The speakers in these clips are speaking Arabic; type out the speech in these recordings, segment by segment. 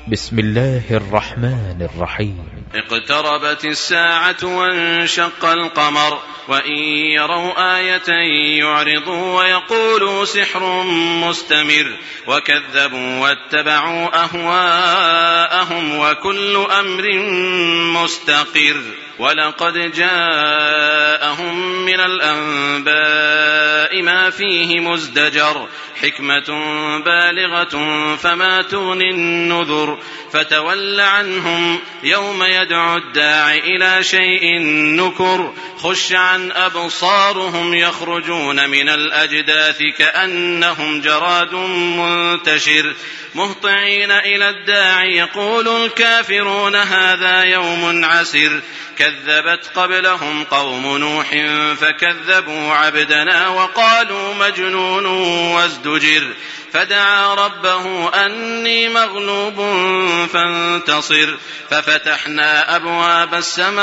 بسم الله الرحمن الرحيم. اقتربت الساعة وانشق القمر وإن يروا آية يعرضوا ويقولوا سحر مستمر وكذبوا واتبعوا أهواءهم وكل أمر مستقر. ولقد جاءهم من الأنباء ما فيه مزدجر حكمة بالغة فما تغني النذر فتول عنهم يوم يدعو الداع إلى شيء نكر خش عن أبصارهم يخرجون من الأجداث كأنهم جراد منتشر مهطعين إلى الداع يقول الكافرون هذا يوم عسر كذبت قبلهم قوم نوح فكذبوا عبدنا وقالوا مجنون وازدجر فدعا ربه أني مغلوب فانتصر ففتحنا أبواب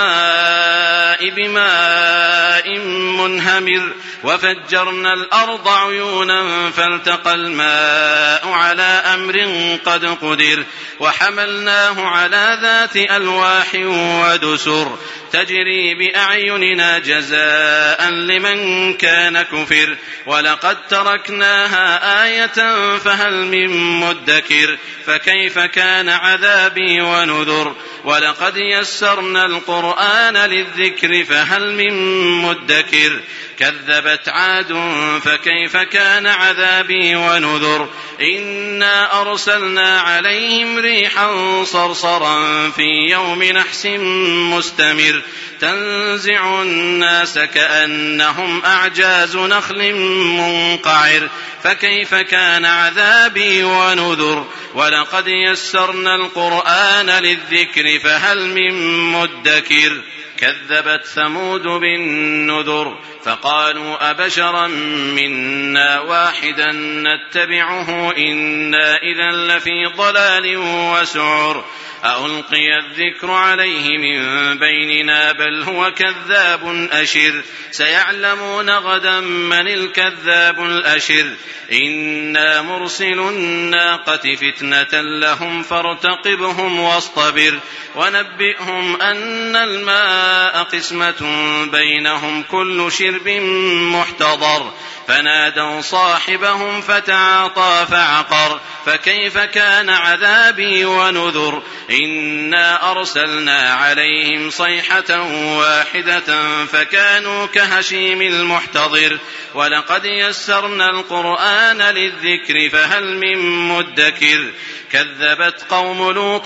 السماء بماء منهمر وفجرنا الأرض عيونا فالتقى الماء على أمر قد قدر وحملناه على ذات ألواح ودسر تجري بأعيننا جزاء لمن كان كفر ولقد تركناها آية فهل من مدكر فكيف كان عذابي ونذر ولقد يسرنا القرآن للذكر فهل من مدكر كذبت عاد فكيف كان عذابي ونذر إنا أرسلنا عليهم ريحا صرصرا في يوم نحس مستمر تنزع الناس كأنهم أعجاز نخل منقعر فكيف كان عذابي ونذر ولقد يسرنا القرآن للذكر فهل من مدكر كذبت ثمود بالنذر فقالوا أبشرا منا واحدا نتبعه إنا إذا لفي ضلال وسعر ألقي الذكر عليه من بيننا بل هو كذاب أشر سيعلمون غدا من الكذاب الأشر إنا مرسل الناقة فتنة لهم فارتقبهم واصطبر ونبئهم أن الماء قسمة بينهم كل شرب محتضر فنادوا صاحبهم فتعاطى فعقر فكيف كان عذابي ونذر إنا أرسلنا عليهم صيحة واحدة فكانوا كهشيم المحتضر ولقد يسرنا القرآن للذكر فهل من مدكر كذبت قوم لوط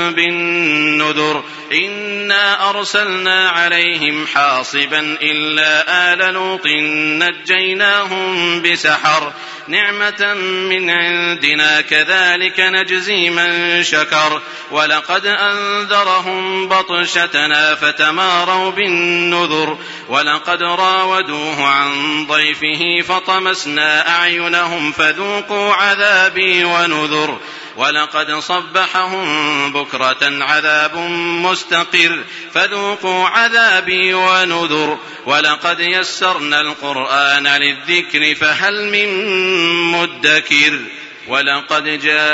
بالنذر إنا أرسلنا عليهم حاصبا إلا آل لوط نجيناهم بسحر نعمة من عندنا كذلك نجزي من شكر ولقد أنذرهم بطشتنا فتماروا بالنذر ولقد راودوه عن ضيفه فطمسنا أعينهم فذوقوا عذابي ونذر ولقد صبحهم بكرة عذاب مستقر فذوقوا عذابي ونذر ولقد يسرنا القرآن للذكر فهل من مدكر ولقد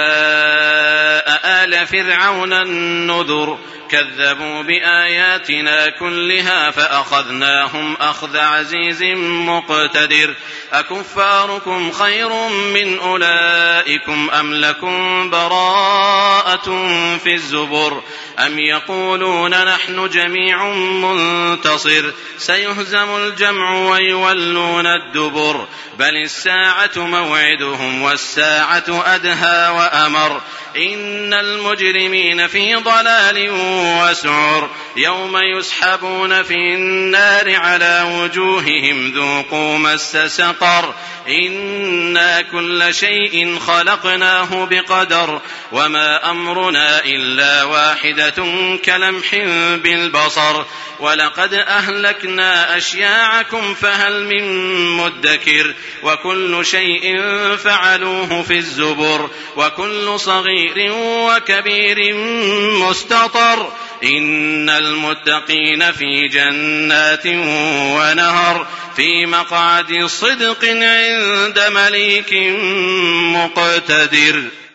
جاء آل فرعون النذر كذبوا بآياتنا كلها فأخذناهم أخذ عزيز مقتدر أكفاركم خير من أولئكم أم لكم براءة في الزبر أم يقولون نحن جميع منتصر سيهزم الجمع ويولون الدبر بل الساعة موعدهم والساعة أدهى وأمر إن المجرمين في ضلال وسعر يوم يسحبون في النار على وجوههم ذوقوا مس سقر إنا كل شيء خلقناه بقدر وما أمرنا إلا واحدة كلمح بالبصر ولقد أهلكنا أشياعكم فهل من مدكر وكل شيء فعلوه في الزبر وكل صغير وكبير مستطر إن المتقين في جنات ونهر في مقعد صدق عند مليك مقتدر.